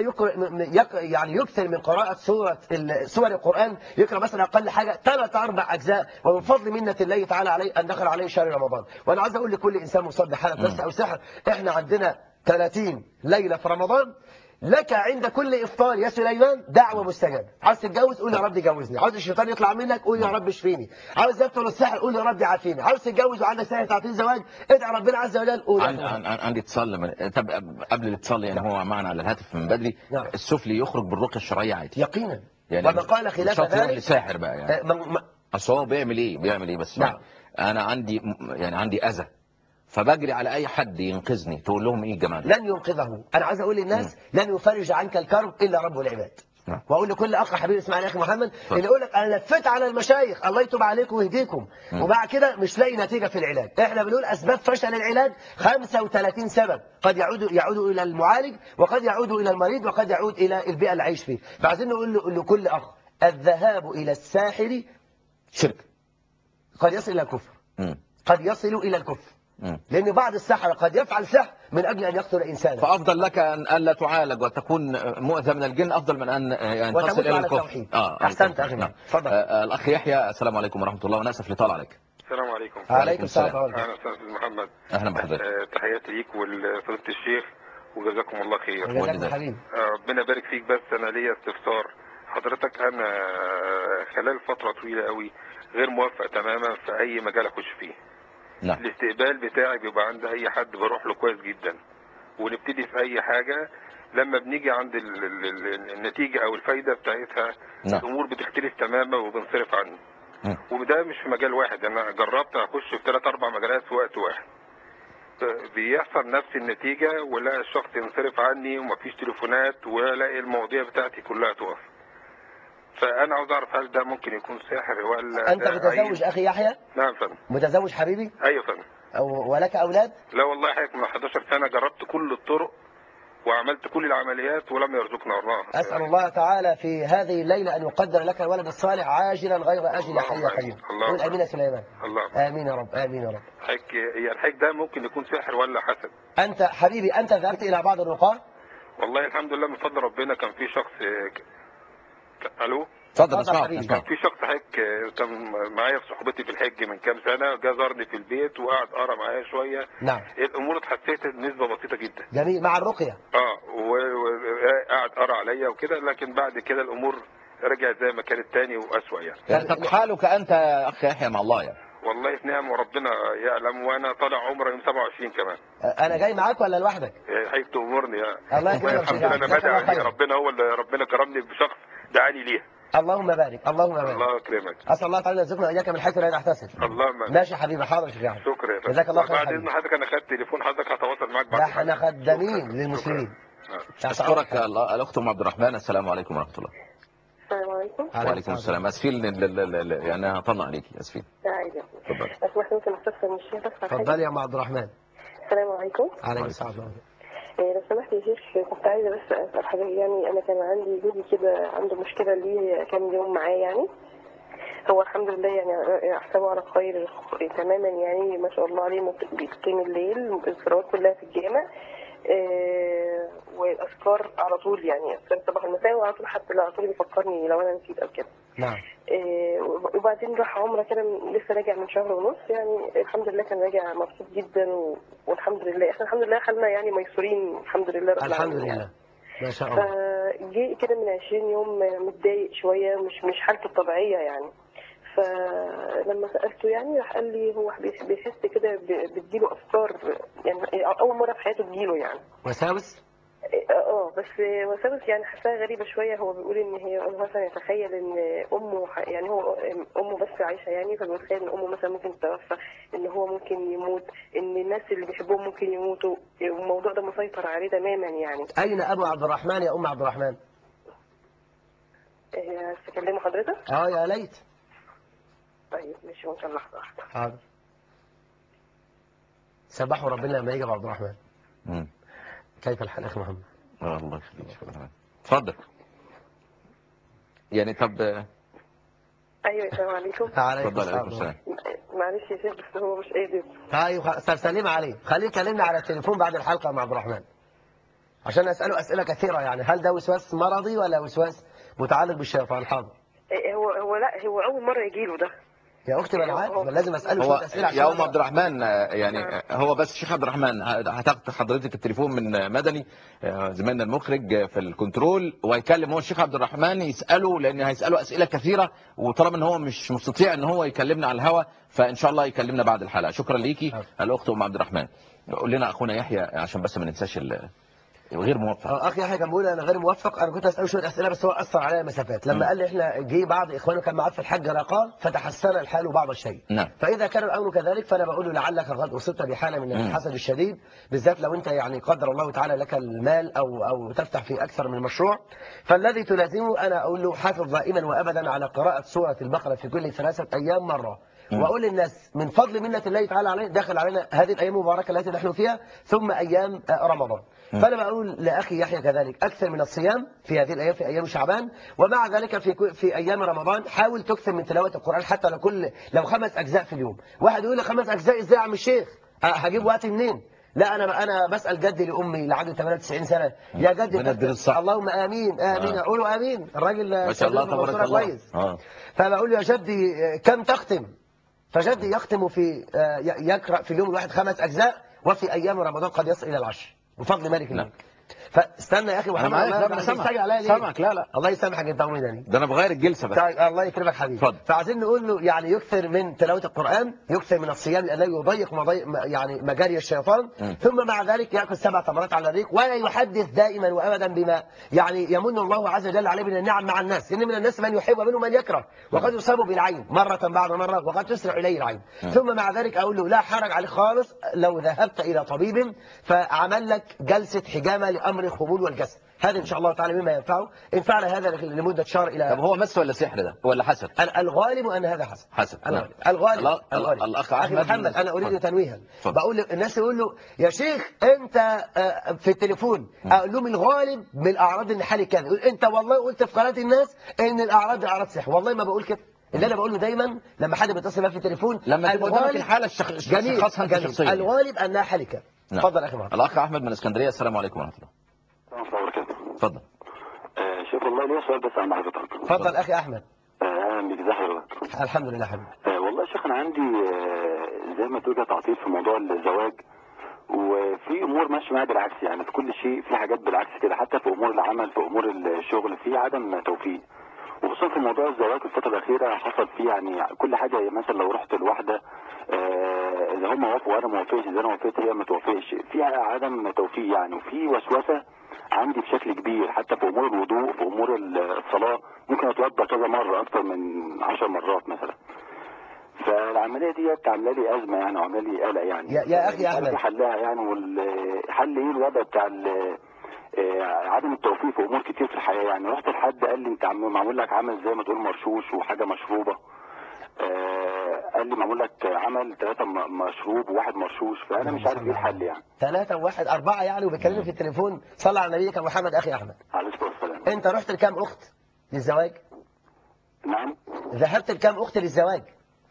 يعني يكثر من قراءة سور القرآن، يقرأ مثلا أقل حاجة 3-4 أجزاء. ومن فضل منة الله تعالى عليه أن دخل عليه شهر رمضان. وأنا عايز أقول لكل إنسان مصاب بحالة نفس أو سحر، احنا عندنا 30 ليلة في رمضان لك عند كل إفطار يا سليمان دعوة مستجابة. عاوز تتجوز قول يا رب جوزني، عاوز الشيطان يطلع منك قول يا رب اشفيني، عاوز يبطل السحر قول يا رب عافيني، عاوز تتجوز وعندك سنة تعطيل زواج ادعي ربنا عز وجل قول. عندي اتصال طب قبل الاتصال يعني هو معنا على الهاتف من بدري. السفلي يخرج بالرقية الشرعية عادي يقينا يعني، وما قال خلاف ذلك يروح لساحر بقى يعني. اصل هو بيعمل ايه بس انا عندي اذى، فبجري على اي حد ينقذني، تقول لهم ايه الجماعه لن ينقذه. انا عايز اقول للناس لن يفرج عنك الكرب الا رب العباد. واقول لكل اخ حبيبي اسمعني يا اخي محمد، اللي يقول لك انا لفيت على المشايخ الله يتوب عليكم ويهديكم وبعد كده مش لاقي نتيجه في العلاج. احنا بنقول اسباب فشل العلاج 35 سبب، قد يعود الى المعالج، وقد يعود الى المريض، وقد يعود الى البيئه اللي عايش فيه. فعايزين نقول لكل اخ الذهاب الى الساحر شرك، قد يصل الى الكفر، قد يصل الى الكفر. لأن بعض السحرة قد يفعل سحر من أجل أن يقتل إنسانا. فأفضل لك أن ألا تعالج وتكون مؤذى من الجن أفضل من أن تصل إلى الكفر. أحسنت أخي محمد. تفضل. الأخ يحيى، السلام عليكم ورحمة الله، وأنا آسف لطال عليك. السلام عليكم. وعليكم السلام. أهلا أستاذ محمد. أهلا بحضرتك. تحياتي ليك ولفضيلة الشيخ وجزاكم الله خير. وجزاكم حبيبي. ربنا يبارك فيك. بس أنا ليا استفسار حضرتك. أنا خلال فترة طويلة قوي غير موفق تماما في أي مجال أخش فيه. نعم. الاستقبال بتاعي بيبقى عند أي حد بروح له كويس جدا، ونبتدي في أي حاجة لما بنيجي عند النتيجة أو الفايدة بتاعتها نعم. الأمور بتختلف تماما وبنصرف عني. وده مش في مجال واحد، أنا جربت أخش في 3-4 مجالات في وقت واحد. بيحصل نفس النتيجة، ولا الشخص ينصرف عني ومفيش تليفونات، ولاقي المواضيع بتاعتي كلها تقف. فأنا عاوز أعرف هل ده ممكن يكون سحر ولا أنت متزوج أخي يحيى؟ نعم فندم. متزوج حبيبي؟ أيوة فندم. ولك أولاد؟ لا والله حضرتك من 11 سنة جربت كل الطرق وعملت كل العمليات ولم يرزقنا الله. أسأل الله تعالى في هذه الليلة أن يقدر لك الولد الصالح عاجلا غير آجل يا حي يا قيوم. قول آمين يا سليمان. آمين يا رب، آمين يا رب. الحج ده ممكن يكون سحر ولا حسد؟ أنت حبيبي أنت ذهبت إلى بعض الرقاة؟ والله الحمد لله من فضل ربنا. كان في شخص ألو؟ اتفضل اسمعك. كان في شخص كان معايا في صحبتي في الحج من كام سنة، جه زارني في البيت وقعد قرا معايا شوية. نعم. الأمور اتحسيت بنسبة بسيطة جدا. جميل. مع الرقية. وقعد قرا عليا وكده، لكن بعد كده الأمور رجعت زي ما كانت تاني وأسوأ يعني. طب حالك أنت يا أخ يحيى مع الله يعني؟ والله في نعم وربنا يعلم، وانا طالع عمره يوم 27 كمان. انا جاي معاك ولا لوحدك؟ حضرتك تأمرني يا الله يكرمك. الحمد لله انا بدعي ربنا، هو اللي ربنا كرمني بشخص دعاني ليه. اللهم بارك اللهم بارك. الله يكرمك. اسال الله تعالى يرزقنا اياك من حيث لا نحتسب. اللهم ماشي يا حبيبي. حاضر يا شيخ. شكرا يا فندم. جزاك الله خير. بعد اذن حضرتك انا خدت تليفون حضرتك، هتواصل معاك بعد. احنا خدامين للمسلمين. اشكرك الاخت ام عبد الرحمن. السلام عليكم ورحمه الله. السلام عليكم. وعليكم السلام. اسفين يعني هطلع عليكي، اسفين. لا عادي. اتفضلي. اسمح لي ممكن استفسر من الشيخ بس. اتفضلي يا ام عبد الرحمن. السلام عليكم. عليكم السلام. لو سمحت يا شيخ كنت عايزه بس اسال حاجه. يعني انا كان عندي جوزي كده عنده مشكله ليه كام يوم معاه يعني. هو الحمد لله يعني احسبه على خير تماما يعني ما شاء الله عليه. بيقيم الليل الصلوات كلها في الجامع والاذكار على طول يعني اذكار الصباح المساء، وعلى طول حتى على طول بيفكرني لو انا نسيت او كده. نعم. وبعدين راح عمره كده لسه راجع من شهر ونص يعني. الحمد لله كان راجع مبسوط جدا والحمد لله احنا الحمد لله خلنا يعني ميسورين الحمد لله رب الحمد لله يعني. ما شاء الله. فجي كده من 20 يوم متضايق شويه، مش حالته الطبيعيه يعني. فلما سالته يعني راح قال لي هو بيحس كده بتجيله افكار، يعني اول مره في حياته تجيله يعني وساوس. بس وساوس يعني حاساها غريبه شويه. هو بيقول ان هي مثلا يتخيل ان امه يعني هو امه بس عايشه يعني، فبيتخيل ان امه مثلا ممكن تتوفى، ان هو ممكن يموت، ان الناس اللي بيحبوهم ممكن يموتوا. الموضوع ده مسيطر عليه تماما يعني. اين ابو عبد الرحمن يا ام عبد الرحمن؟ تكلموا حضرتك؟ يا ليت. طيب ماشي، ممكن لحظه واحده. حاضر. سبحوا ربنا لما يجي ابو عبد الرحمن. كيف الحال اخي محمد؟ الله يخليك. شكرا. اتفضل. يعني طب. ايوه السلام عليكم. اتفضل. عليكم السلام. معلش يا شيخ بس هو مش قادر. طيب سلم عليه، خليه يكلمنا على التليفون بعد الحلقه مع عبد الرحمن عشان اساله اسئله كثيره. يعني هل ده وسواس مرضي ولا وسواس متعلق بالشيطان؟ حاضر. هو لا، هو اول مره يجي له ده يا اختي، ما انا عارف، لازم اساله هو شويه اسئله عشان يا ام عبد الرحمن يعني هو بس شيخ عبد الرحمن هتاخد حضرتك التليفون من مدني زميلنا المخرج في الكنترول، وهيكلم هو الشيخ عبد الرحمن يساله، لان هيساله اسئله كثيره، وطالما ان هو مش مستطيع ان هو يكلمنا على الهواء فان شاء الله يكلمنا بعد الحلقه. شكرا ليكي الاخت ام عبد الرحمن. قول لنا اخونا يحيى عشان بس ما ننساش غير موفق. اخي يحيى كان بيقول انا غير موفق. انا كنت اساله شويه اسئله بس هو اثر عليا مسافات. لما قال لي احنا جه بعض اخوانه كان معاه في الحج رقاء فتحسن الحال بعض الشيء. نعم. فاذا كان الامر كذلك فانا بقول له لعلك قد اصبت بحاله من الحسد الشديد، بالذات لو انت يعني قدر الله تعالى لك المال او تفتح في اكثر من مشروع. فالذي تلازمه انا اقول له حافظ دائما وابدا على قراءه سوره البقره في كل 3 ايام مره. واقول للناس من فضل منه الله تعالى علينا داخل علينا هذه الايام المباركه التي نحن فيها ثم ايام رمضان. فانا بقول لاخي يحيى كذلك اكثر من الصيام في هذه الايام، في ايام شعبان، ومع ذلك في ايام رمضان حاول تكثر من تلاوه القران حتى لو 5 اجزاء في اليوم. واحد يقول لي 5 اجزاء ازاي يا عم الشيخ؟ هجيب وقت منين؟ لا انا بسال جدي لامي اللي عنده 98 سنه، يا جدي اللهم امين امين. اقولوا امين. الراجل ما شاء الله تبارك الله كويس. فبقول له يا جدي كم تختم؟ فجدي يختم يقرأ في اليوم الواحد 5 أجزاء، وفي أيام رمضان قد يصل إلى 10 بفضل مالك الملك. فاستنى يا أخي محمد، انا سامعك. لا الله يسامحك أنت ومنني. ده أنا بغير الجلسة بس. الله يكرمك حبيبي. فعايزين نقول له يعني يكثر من تلاوة القرآن، يكثر من الصيام لأنه يضيق يعني مجاري الشيطان. ثم مع ذلك يأكل 7 تمرات على الريق، ولا يحدث دائما وأبدا بما يعني يمن الله عز وجل عليه من النعم مع الناس. إن من الناس من يحب ومنهم من يكره، وقد يصاب بالعين مرة بعد مرة وقد تسرع إليه العين. ثم مع ذلك أقول له لا حرج عليه خالص لو ذهبت إلى طبيب فعمل لك جلسة حجامة لأمر الخمول والجسد. هذا إن شاء الله تعالى مما ينفعه. إن فعل هذا لمدة شهر إلى. طب هو مس ولا سحر ده ولا حسد؟ الغالب أن هذا حسد. الغالب. الأخ أخي محمد أنا أريد تنويها. بقول الناس يقول له يا شيخ أنت في التليفون، أقول لهم الغالب من الأعراض إن حالي كذا. أنت والله قلت في قناة الناس إن الأعراض دي أعراض سحر. والله ما بقول كده. اللي انا بقوله دايما لما حد بيتصل بيا في التليفون لما تبقى قدامك الحاله الشخصيه انت شخصيا الغالب انها حاله كده. اتفضل يا اخي محمد. الاخ احمد من اسكندريه. السلام عليكم ورحمه الله. السلام عليكم. اتفضل. شوف والله ليا سؤال بس عن حضرتك. اتفضل اخي احمد. اهلا بيك. ازي حضرتك؟ الحمد لله حبيبي. والله يا شيخ انا عندي زي ما تقول تعطيل في موضوع الزواج، وفي امور ماشيه معايا بالعكس. يعني في كل شيء في حاجات بالعكس كده، حتى في امور العمل في امور الشغل في عدم توفيق. وخصوصا في موضوع الزواج الفترة الأخيرة حصل فيه يعني كل حاجة. مثلا لو رحت لواحدة إذا هم وافقوا وأنا ما وافقش، إذا أنا وافقت هي ما توافقش، في عدم توفيق يعني. وفي وسوسة عندي بشكل كبير حتى في أمور الوضوء، في أمور الصلاة. ممكن أتوضأ كذا مرة أكثر من 10 مرات مثلا. فالعملية دي عاملة لي أزمة يعني، وعاملة لي قلق يعني. يا أخي أحمد حلها يعني، والحل إيه الوضع بتاع عدم التوفيق في امور كتير في الحياه يعني. رحت لحد قال لي انت معمول لك عمل زي ما تقول مرشوش وحاجه مشروبه. قال لي معمول لك عمل 3 مشروب و1 مرشوش، فانا مش عارف ايه الحل يعني. 3 و1 4 يعني، وبيكلمني في التليفون. صلى على نبيك يا محمد. اخي احمد عليه الصلاه والسلام. انت رحت لكام اخت للزواج؟ نعم. ذهبت لكام اخت للزواج؟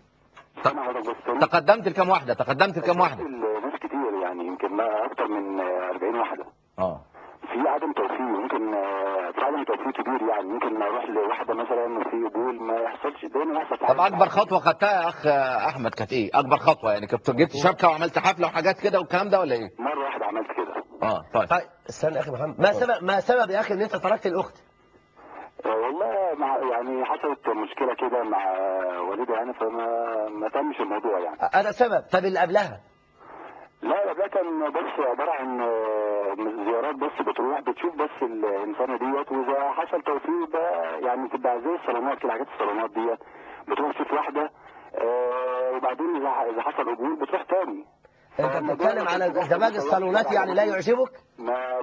تقدمت لكام واحده؟ ناس كتير يعني، يمكن ما اكتر من 40 واحده. في عدم توفيق. ممكن في عدم توفيق كبير يعني. ممكن اروح لواحده مثلا وفي قبول ما يحصلش، دايما يحصل. طب اكبر خطوه خدتها يا اخ احمد كانت ايه؟ اكبر خطوه يعني كنت جبت شبكه وعملت حفله وحاجات كده والكلام ده ولا ايه؟ مره واحده عملت كده. طيب استنى يا اخي محمد. ما سبب يا اخي ان انت تركت الاخت؟ والله يعني حصلت مشكله كده مع والدي يعني، فما تمش الموضوع يعني. انا سبب. طب اللي قبلها؟ لا ده كان بس عباره عن زيارات، بس بتروح بتشوف بس الانسانه ديت، واذا حصل توفيق بقى يعني تبقى زي الصالونات كده، حاجات الصالونات ديت بتروح تشوف واحده وبعدين اذا حصل قبول بتروح تاني. انت بتتكلم على زواج الصالونات يعني لا يعجبك؟ ما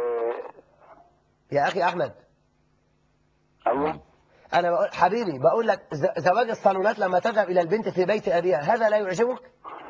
يا اخي احمد. ايوه. انا بقول حبيبي، بقول لك زواج الصالونات لما تذهب الى البنت في بيت ابيها هذا لا يعجبك؟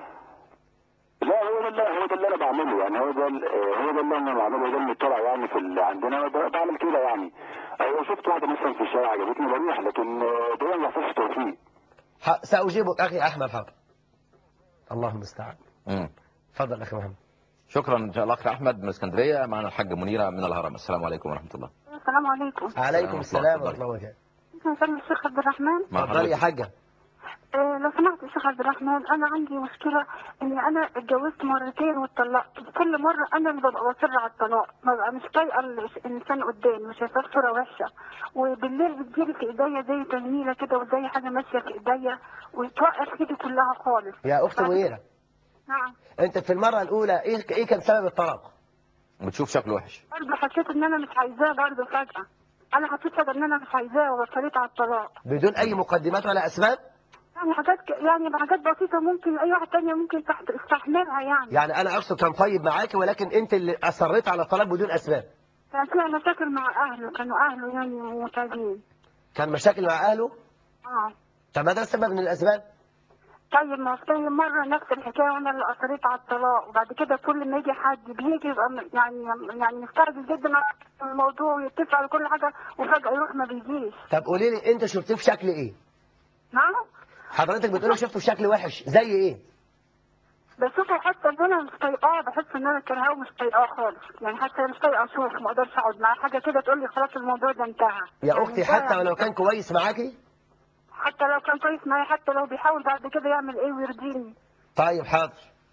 لا هو ده اللي انا بعمله يعني، هو ده اللي انا بعمله، هو ده اللي طلع يعني في عندنا بعمل كده يعني. شفت واحده مثلا في الشارع عجبتني بروح، لكن ده ما فيش توفيق. ساجيبك اخي احمد، حاضر. الله المستعان. اتفضل اخي محمد. شكرا الاخ احمد من اسكندريه. معنا الحاجه منيره من الهرم. السلام عليكم ورحمه الله. السلام عليكم. عليكم السلام ورحمه الله وبركاته. مساء الشيخ عبد الرحمن. اتفضلي يا حاجه. لو سمحت يا شيخ عبد الرحمن، انا عندي مشكله اني انا اتجوزت مرتين واتطلقت. كل مره انا اللي ببقى مصره على الطلاق، ببقى مش طايقه الانسان قدامي، مش شايفاه صوره وحشه، وبالليل بتجيلي في ايديا زي تنميله كده وزي حاجه ماشيه في ايديا وتوقف ايدي كلها خالص. يا اخت منيره. نعم. انت في المره الاولى ايه كان سبب الطلاق؟ بتشوف شكله وحش. برضه حسيت ان انا مش عايزاه، برضه فجاه انا حسيت فجاه ان انا مش عايزاه وبصريت على الطلاق بدون اي مقدمات ولا اسباب؟ يعني حاجات بسيطة ممكن أي واحد تانية ممكن تستحملها يعني. يعني أنا أقصد كان طيب معاك، ولكن أنت اللي أصريت على الطلاق بدون أسباب. كان فيها مشاكل مع أهله، كانوا أهله يعني متعبين. كان مشاكل مع أهله؟ طب ماذا السبب من الأسباب؟ طيب ما في مرة نفس الحكاية وأنا اللي أصريت على الطلاق، وبعد كده كل ما يجي حد بيجي يبقى يعني مستعجل جدا على الموضوع ويتفق على كل حاجة وفجأة يروح ما بيجيش. طب قولي لي أنت شفتيه في شكل إيه؟ نعم؟ حضرتك بتقولي شفته في شكل وحش زي إيه؟ بشوفه حتى ان انا مش طايقاه، بحس ان انا كرهاه ومش طايقاه خالص يعني، حتى مش طايقه اشوفه، ما اقدرش اقعد معاه حاجه كده تقول لي خلاص الموضوع ده انتهى. يا يعني أختي حتى ولو كان كويس معاكي؟ حتى لو كان كويس معايا، حتى لو بيحاول بعد كده يعمل ايه ويرضيني. طيب حاضر.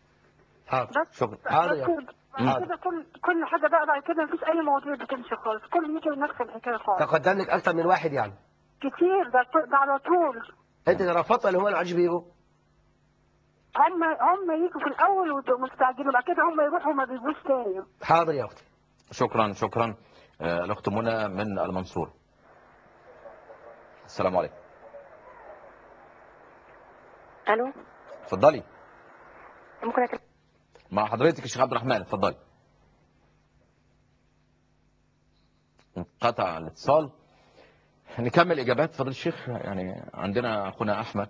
بس شكرا. حاضر يا بعد كده كل حاجه بقى بعد كده مفيش اي مواضيع بتمشي خالص، كل يجي نفس الحكايه خالص. تقدم لك أكتر من واحد يعني؟ كتير، ده على طول. أنت اللي رفضت ولا هو اللي عايش بيجوا؟ هم يجوا في الاول ومستعجلين، بعد كده هم يروحوا وما بيجوش تاني. حاضر يا اختي. شكرا. الاخت منى من المنصوره. السلام عليكم. الو. اتفضلي. ممكن أكلم مع حضرتك الشيخ عبد الرحمن، اتفضلي. انقطع الاتصال. نكمل اجابات فضل الشيخ. يعني عندنا اخونا احمد.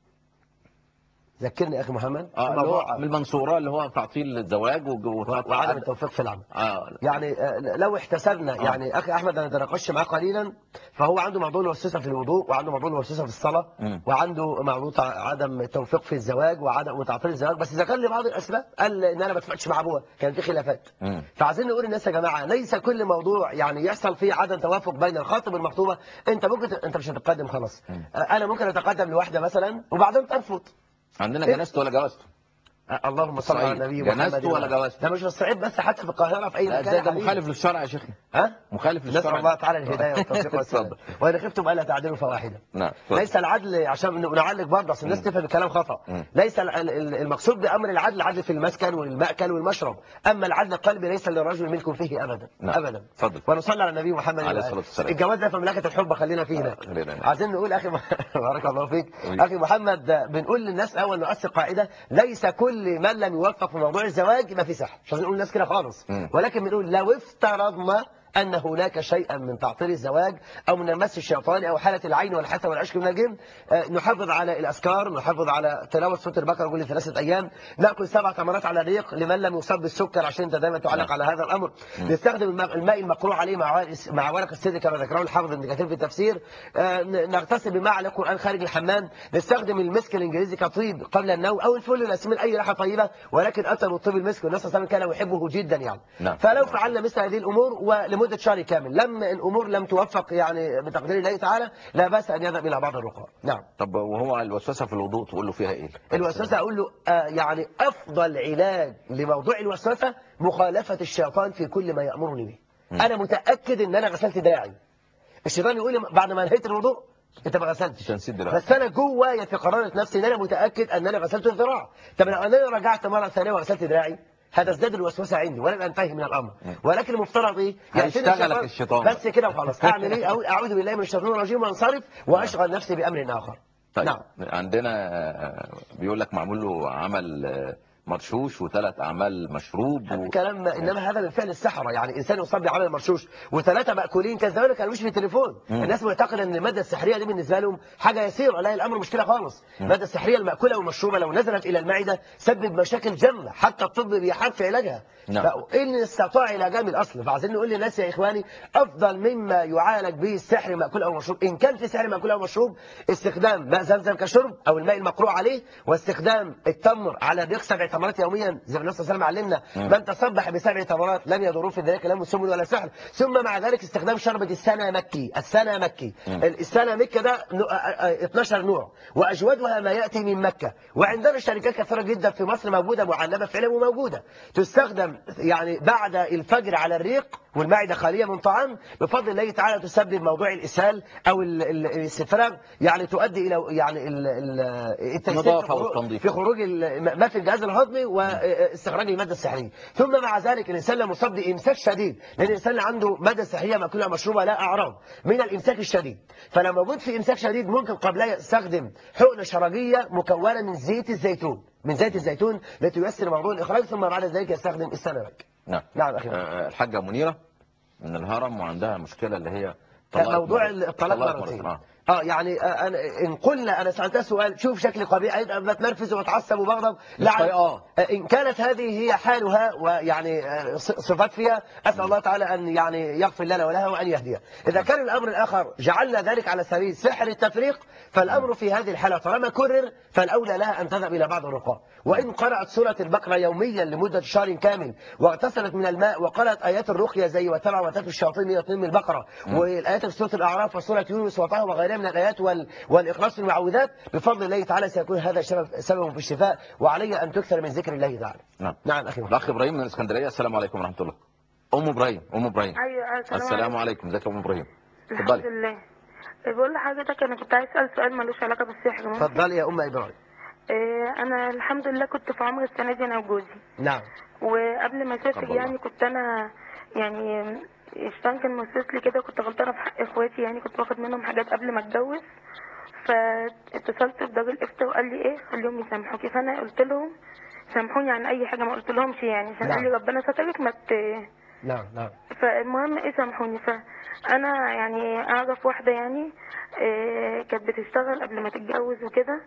ذكرني يا اخي محمد. اللي هو من المنصوره، اللي هو تعطيل الزواج وعدم التوفيق في العمل. يعني لو احتسبنا يعني اخي احمد، انا تناقشت معاه قليلا، فهو عنده موضوع الوسوسه في الوضوء، وعنده موضوع الوسوسه في الصلاه، وعنده موضوع عدم التوفيق في الزواج وتعطيل الزواج، بس ذكر لي بعض الاسباب. قال ان انا ما اتفقتش مع ابوها، كان في خلافات. فعايزين نقول للناس يا جماعه، ليس كل موضوع يعني يحصل فيه عدم توافق بين الخاطب والمخطوبه انت ممكن انت مش هتتقدم خلاص. انا ممكن اتقدم لواحده مثلا وبعدين ترفض. عندنا جنازته ولا جوازته؟ اللهم صل على النبي محمد. جنازته ولا جوازته؟ ده مش في الصعيد بس، حتى في القاهره في اي مكان. ده مخالف للشرع يا شيخنا. مخالف للشرع. نسال الله تعالى الهدايه والتوفيق والسداد. وان خفتم الا تعدلوا فواحده. ليس العدل، عشان نعلق برضه اصل الناس تفهم الكلام خطا. ليس المقصود بامر العدل في المسكن والمأكل والمشرب، اما العدل القلبي ليس للرجل ملك فيه ابدا. ابدا. اتفضل. ونصلي على النبي محمد عليه الصلاه والسلام. الجواز ده في مملكه الحب، خلينا فيه. عايزين نقول اخي بارك الله فيك اخي محمد، بنقول للناس اول نؤسس قاعده: ليس كل من لم يوفق في موضوع الزواج ما في سحر. مش عايزين نقول الناس كده خالص، ولكن بنقول لو افترضنا أن هناك شيئا من تعطيل الزواج أو من المس الشيطاني أو حالة العين والحسد والعشق من الجن، نحافظ على الأذكار، نحافظ على تلاوة سورة البقرة كل 3 أيام، نأكل 7 تمرات على الريق لمن لم يصاب بالسكر، عشان أنت دايما تعلق على هذا الأمر. نستخدم الماء المقروء عليه مع ورق السدر كما ذكره الحافظ ابن كثير في التفسير. نغتسل بماء على القرآن خارج الحمام. نستخدم المسك الإنجليزي كطيب قبل النوم، أو الفل والياسمين، أي ريحة طيبة، ولكن أثر الطيب المسك، والناس صلى الله عليه وسلم كان يحبه جدا يعني. فلو فعلنا مثل هذه الأمور ولمدة شهر كامل، لما الأمور لم توفق يعني بتقدير الله تعالى، لا بأس أن يذهب إلى بعض الرقاة. نعم. طب وهو الوسوسة في الوضوء تقول له فيها إيه؟ الوسوسة أقول له يعني أفضل علاج لموضوع الوسوسة مخالفة الشيطان في كل ما يأمرني به. أنا متأكد أن أنا غسلت دراعي، الشيطان يقول لي بعد ما انهيت الوضوء انت ما غسلتش، نسيت دلوقتي. بس انا جوايا في قرارة نفسي ان انا متاكد ان انا غسلت الذراع. طب لو انا رجعت مره ثانيه وغسلت دراعي هذا ازداد الوسوسه عندي ولن انتهي من الامر. ولكن المفترض ايه؟ يأتيني هيشتغلك الشيطان بس كده وخلاص. اعمل ايه؟ اعوذ بالله من الشيطان الرجيم وانصرف واشغل نفسي بامر اخر. طيب نعم. عندنا بيقول لك معمول له عمل مرشوش و3 اعمال مشروب كلام انما هذا من فعل السحره، يعني انسان يصاب بعمل مرشوش و3 ماكولين كان زمان كانوا مش في التليفون. الناس معتقده ان الماده السحريه دي بالنسبه لهم حاجه يسيره، لا الامر مشكله خالص. الماده السحريه الماكوله والمشروبه لو نزلت الى المعده سبب مشاكل جمه، حتى الطب بيحارب في علاجها. فان استطاع علاجها من الاصل. فعايزين نقول للناس يا اخواني افضل مما يعالج به السحر ماكول او مشروب، ان كان في سحر ماكول او مشروب، استخدام ماء زمزم كشرب او الماء المقروء عليه، واستخدام التمر على الريق 7 تمرات يوميا زي ما النبي صلى الله عليه وسلم علمنا، من تصبح ب7 تمرات لم يضروه في ذلك لا سم ولا سحر. ثم مع ذلك استخدام شربة السنة مكي. السنة مكي السنة مكة ده 12 نوع واجودها ما ياتي من مكة، وعندنا شركات كثيرة جدا في مصر موجودة معلبة فعلا وموجودة تستخدم يعني بعد الفجر على الريق والمعدة خالية من طعام، بفضل الله تعالى تسبب موضوع الإسهال أو الاستفراغ، يعني تؤدي إلى يعني التيسير في خروج ما في الجهاز الهضمي واستخراج المادة السحرية. ثم مع ذلك الإنسان لما مصاب بإمساك شديد، لأن الإنسان اللي عنده مادة سحرية مأكولة مشروبة لا أعراض من الإمساك الشديد، فلما موجود في إمساك شديد ممكن قبلها يستخدم حقنة شرجية مكونة من زيت الزيتون، من زيت الزيتون التي تيسر موضوع الإخراج، ثم بعد ذلك يستخدم السنبك. نعم. نعم أخي. الحاجة منيرة من الهرم وعندها مشكلة اللي هي موضوع الطلاق مرتين. يعني أنا إن قلنا أنا سألتها سؤال شوف شكل قبيح بتنرفز وتعصب وبغضب، إن كانت هذه هي حالها ويعني صفات فيها أسأل الله تعالى أن يعني يغفر لنا ولها وأن يهديها. إذا كان الأمر الآخر جعلنا ذلك على سبيل سحر التفريق، فالأمر في هذه الحالة طالما كرر فالأولى لها أن تذهب إلى بعض الرقاة، وإن قرأت سورة البقرة يوميا لمدة شهر كامل واغتسلت من الماء وقرأت آيات الرقية زي وتبع وتاتوا الشياطين 102 من البقرة والآيات في سورة الأعراف وسورة يونس وطه وغيرها من الآيات والإخلاص والمعوذات، بفضل الله تعالى سيكون هذا سبب في الشفاء، وعلي أن تكثر من ذكر الله تعالى. نعم أخي. الأخ إبراهيم من الإسكندرية. السلام عليكم ورحمة الله. أم إبراهيم. أيوة السلام عليكم. ازيك يا أم إبراهيم؟ الحمد لله. بقول لحضرتك أنا كنت عايز أسأل سؤال ملوش علاقة بالسحر. اتفضلي يا أم إبراهيم. أنا الحمد لله كنت في عمر السنة دي أنا وجوزي. نعم. وقبل ما أسافر يعني كنت أنا يعني الشيطان كان موسوس لي كده، كنت غلطانة في حق إخواتي، يعني كنت باخد منهم حاجات قبل ما أتجوز، فاتصلت بدار الإفتاء وقال لي إيه خليهم يسامحوكي، فأنا قلت لهم سامحوني عن أي حاجة، ما قلت لهمش يعني عشان قال لي ربنا سترك ما نعم. فالمهم إيه سامحوني. فأنا يعني أعرف واحدة يعني كانت بتشتغل قبل ما تتجوز وكده،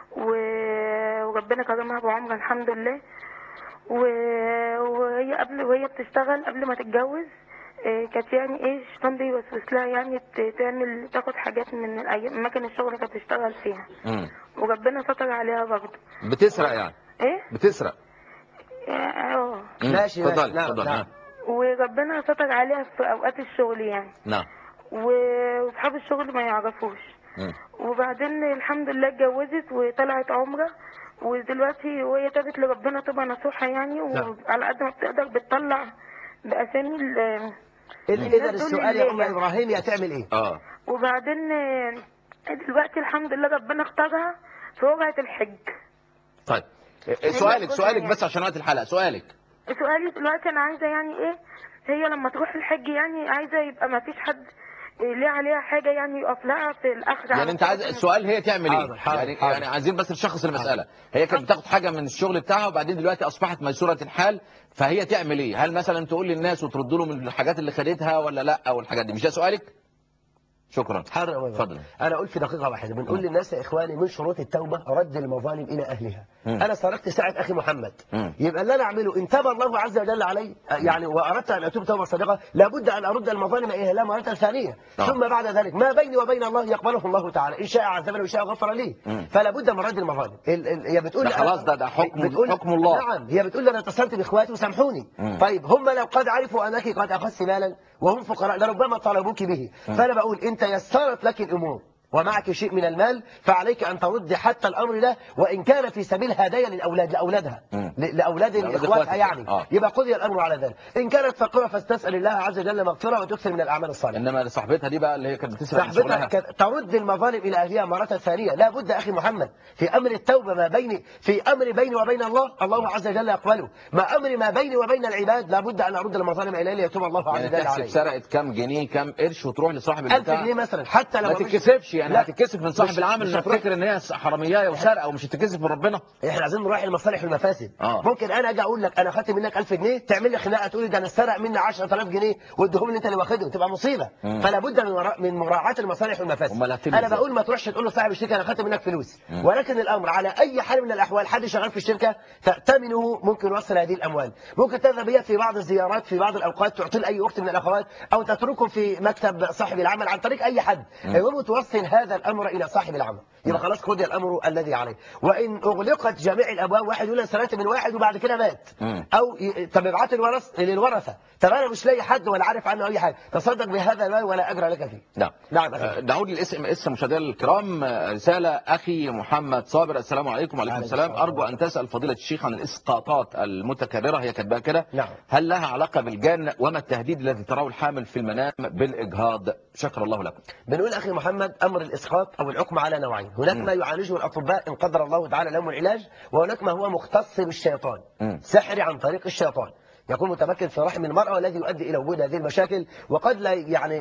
وربنا كرمها بعمر الحمد لله، وهي بتشتغل قبل ما تتجوز كانت يعني ايه الشيطان بيوسوس لها يعني تاخد حاجات من اماكن الشغل اللي كانت بتشتغل فيها، وربنا ستر عليها برضه. بتسرق يعني؟ ايه؟ بتسرق. ماشي. اتفضل. وربنا ستر عليها في اوقات الشغل يعني. نعم. واصحاب الشغل ما يعرفوش. وبعدين الحمد لله اتجوزت وطلعت عمره، ودلوقتي وهي تابت لربنا طبعا نصوحة يعني، وعلى قد ما بتقدر بتطلع بأسامي إذا السؤال يا أم إبراهيم هتعمل إيه؟ وبعدين دلوقتي الحمد لله ربنا اختارها في وقعة الحج. طيب سؤالك بس عشان وقت الحلقة. سؤالي دلوقتي أنا عايزة يعني إيه، هي لما تروح الحج يعني عايزة يبقى ما فيش حد ليه عليها حاجة يعني يقف لها في الأخذ. يعني أنت عايز السؤال هي تعمل إيه؟ يعني عايزين بس نشخص المسألة. هي كانت بتاخد حاجة من الشغل بتاعها وبعدين دلوقتي أصبحت ميسورة الحال، فهي تعمل إيه؟ هل مثلا تقول للناس وترد لهم الحاجات اللي خدتها ولا لا، أو الحاجات دي؟ مش ده سؤالك؟ شكرا. اتفضل. انا اقول في دقيقه واحده بنقول للناس يا اخواني من شروط التوبه رد المظالم الى اهلها. انا سرقت ساعه اخي محمد، يبقى اللي انا اعمله ان تاب الله عز وجل علي يعني واردت ان اتوب توبه صادقه لابد ان ارد المظالم الى اهلها مره ثانيه. ثم بعد ذلك ما بيني وبين الله يقبله الله تعالى، ان شاء عذبني وان شاء غفر لي. فلا بد من رد المظالم. هي بتقول خلاص ده حكم الله. نعم. هي بتقول لي انا اتصلت باخواتي وسامحوني. طيب هم لو قد عرفوا انك قد اخذت مالا وهم فقراء لربما طالبوك به، فانا بقول انت يسرت لك الامور ومعك شيء من المال، فعليك أن ترد حتى الأمر ده، وإن كان في سبيل هدايا لأولادها لأولاد إخواتها يعني، يبقى قضي الأمر على ذلك. إن كانت فقيرة فاستسأل الله عز وجل مغفرة وتكثر من الأعمال الصالحة. إنما لصاحبتها دي بقى اللي هي كانت بتسرق من شغلها، ترد المظالم إلى أهلها مرة ثانية. لا بد أخي محمد في أمر التوبة، ما بين في أمر بيني وبين الله عز وجل يقبله، ما بيني وبين العباد لا بد أن أرد المظالم إليه ليتوب الله عز وجل عليه. تحسب سرقت كام جنيه كام قرش وتروح لصاحب البتاع 1000 جنيه مثلا، حتى لو ما تتكسفش يعني، هتتكسف من صاحب العمل مش تفتكر ان هي حراميه وسرقه، ومش هتتكسف من ربنا. احنا عايزين نراعي المصالح والمفاسد. ممكن انا اجي اقول لك انا خدت منك 1000 جنيه، تعمل لي خناقه تقول لي ده انا سرق مني 10000 جنيه واديهم لي انت اللي واخدهم، تبقى مصيبه. فلا بد من مراعاه المصالح والمفاسد. انا بقول ما تروحش تقول له صاحب الشركه انا خدت منك فلوس، ولكن الامر على اي حال من الاحوال حد شغال في الشركه تأتمنه ممكن يوصل هذه الاموال. ممكن تذهب بها في بعض الزيارات في بعض الاوقات، تعطي لاي اخت من الاخوات، او تتركه في مكتب صاحب العمل عن طريق اي حد، المهم توصل هذا الامر الى صاحب العمل، يبقى خلاص قضي الامر الذي عليه. وان اغلقت جميع الابواب، واحد يقول انا سرقت من واحد وبعد كده مات، او طب ابعت للورثه، طب انا مش لاقي حد ولا عارف عنه اي حاجه، تصدق بهذا المال ولا اجر لك فيه. نعم. نعود للاسم مشاهدينا الكرام. رساله اخي محمد صابر، السلام عليكم. وعليكم السلام. ارجو ان تسال فضيله الشيخ عن الاسقاطات المتكرره، هي كاتباها كده، هل لها علاقه بالجن؟ وما التهديد الذي تراه الحامل في المنام بالاجهاض؟ شكر الله لكم. بنقول اخي محمد امر الاسقاط او العقم على نوعين، هناك ما يعالجه الاطباء ان قدر الله تعالى لهم العلاج، وهناك ما هو مختص بالشيطان، سحر عن طريق الشيطان يكون متمكن في رحم المرأة والذي يؤدي إلى وجود هذه المشاكل، وقد لا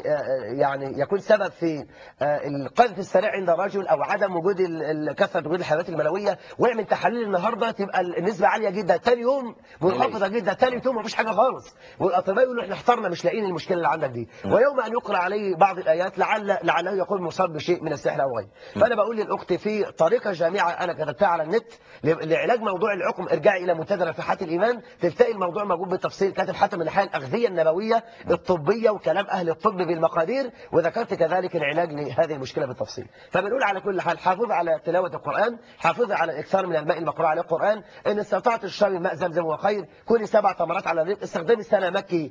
يعني يكون سبب في القذف السريع عند الرجل، أو عدم وجود كثرة وجود الحيوانات المنوية، ويعمل تحاليل النهاردة تبقى النسبة عالية جدا، ثاني يوم منخفضة جدا، ثالث يوم مفيش حاجة خالص، والأطباء يقولوا احنا احترنا مش لاقيين المشكلة اللي عندك دي، ويوم أن يقرأ عليه بعض الآيات لعله يكون مصاب بشيء من السحر أو غيره. فأنا بقول للأخت في طريقة جامعة أنا كتبتها على النت لعلاج موضوع العقم، ارجعي إلى منتدى رفاحات الإيمان تلتقي الموضوع موجود بالتفصيل، كاتب حتى من الناحيه الاغذيه النبويه الطبيه وكلام اهل الطب بالمقادير، وذكرت كذلك العلاج لهذه المشكله بالتفصيل. فبنقول على كل حال حافظ على تلاوه القران، حافظ على الاكثار من الماء المقروء على القران، ان استطعت تشرب ماء زمزم وخير، كل 7 تمرات على الريق، استخدام السنه مكي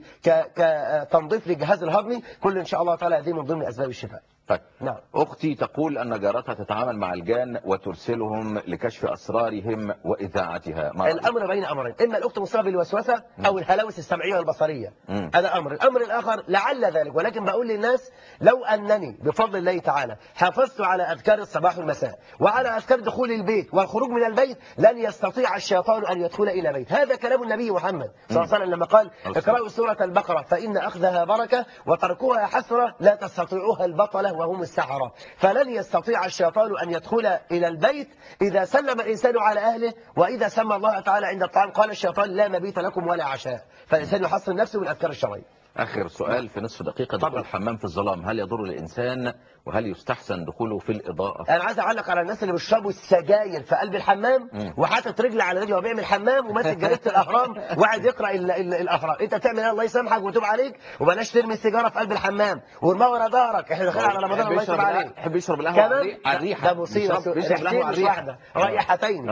كتنظيف للجهاز الهضمي، كل ان شاء الله تعالى هذه من ضمن اسباب الشفاء. طيب. نعم. أختي تقول أن جارتها تتعامل مع الجان وترسلهم لكشف أسرارهم وإذاعتها. الأمر بين أمرين، إما الأخت مصابة بالوسوسة أو الهلاوس السمعية والبصرية، هذا أمر. الأمر الآخر لعل ذلك، ولكن بقول للناس لو أنني بفضل الله تعالى حافظت على أذكار الصباح والمساء وعلى أذكار دخول البيت والخروج من البيت، لن يستطيع الشيطان أن يدخل إلى بيت. هذا كلام النبي محمد صلى الله عليه وسلم لما قال اقرأوا سورة البقرة فإن أخذها بركة وتركوها حسرة لا تستطيعوها البطلة وهم السحرة. فلن يستطيع الشيطان أن يدخل إلى البيت إذا سلم الإنسان على أهله، وإذا سمى الله تعالى عند الطعام قال الشيطان لا مبيت لكم ولا عشاء، فالإنسان يحصن نفسه بالأذكار الشرعية. آخر سؤال في نصف دقيقة، دخول الحمام في الظلام هل يضر الإنسان وهل يستحسن دخوله في الإضاءة؟ أنا عايز أعلق على الناس اللي بيشربوا السجاير في قلب الحمام وحاطط رجل على رجل وهو بيعمل حمام وماسك جريدة الأهرام وقاعد يقرأ الأهرام. أنت تعمل إيه؟ الله يسامحك ويتوب عليك، وبلاش ترمي السيجارة في قلب الحمام وارميها ورا ظهرك، إحنا داخلين على رمضان الله يتوب عليك. يحب يشرب القهوة على الريحة، ده مصيبة، ريحتين مش واحدة، رائحتين،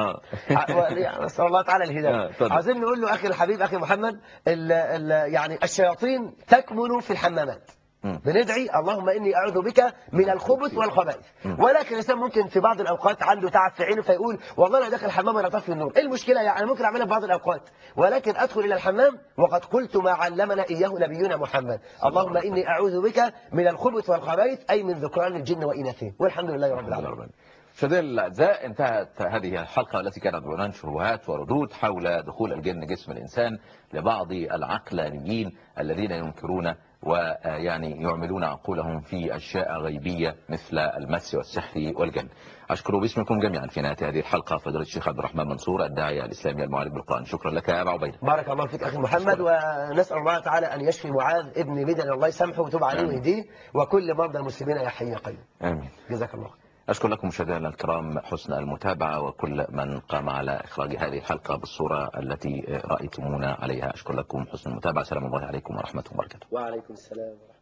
نسأل الله تعالى الهداية. عايزين نقول له أخي الحبيب أخي محمد يعني الشياطين تكمن في الحمامات، بندعي اللهم إني أعوذ بك من الخبث والخبائث، ولكن الإنسان ممكن في بعض الأوقات عنده تعب في عينه فيقول والله أنا داخل الحمام وأنا طافي النور، إيه المشكلة يعني؟ ممكن أعملها في بعض الأوقات، ولكن أدخل إلى الحمام وقد قلت ما علمنا إياه نبينا محمد، اللهم إني أعوذ بك من الخبث والخبائث، أي من ذكران الجن وإناثهم، والحمد لله رب العالمين. مشاهدينا الاعزاء، انتهت هذه الحلقه التي كانت عنوان شبهات وردود حول دخول الجن جسم الانسان لبعض العقلانيين الذين ينكرون ويعني يعملون عقولهم في اشياء غيبيه مثل المس والسحر والجن. اشكر باسمكم جميعا في نهايه هذه الحلقه فضيله الشيخ عبد الرحمن منصور الداعيه الاسلامي المعالج بالقران. شكرا لك يا ابا عبيده. بارك الله فيك اخي محمد، ونسال الله تعالى ان يشفي معاذ ابن بدن، الله يسامحه ويتوب عليه ويهديه، وكل مرضى المسلمين يا حي يا قيوم. امين. جزاك الله. أشكر لكم مشاهدينا الكرام حسن المتابعة، وكل من قام على إخراج هذه الحلقة بالصورة التي رأيتمونا عليها. أشكر لكم حسن المتابعة. سلام الله عليكم ورحمة الله وبركاته. وعليكم السلام ورحمة الله.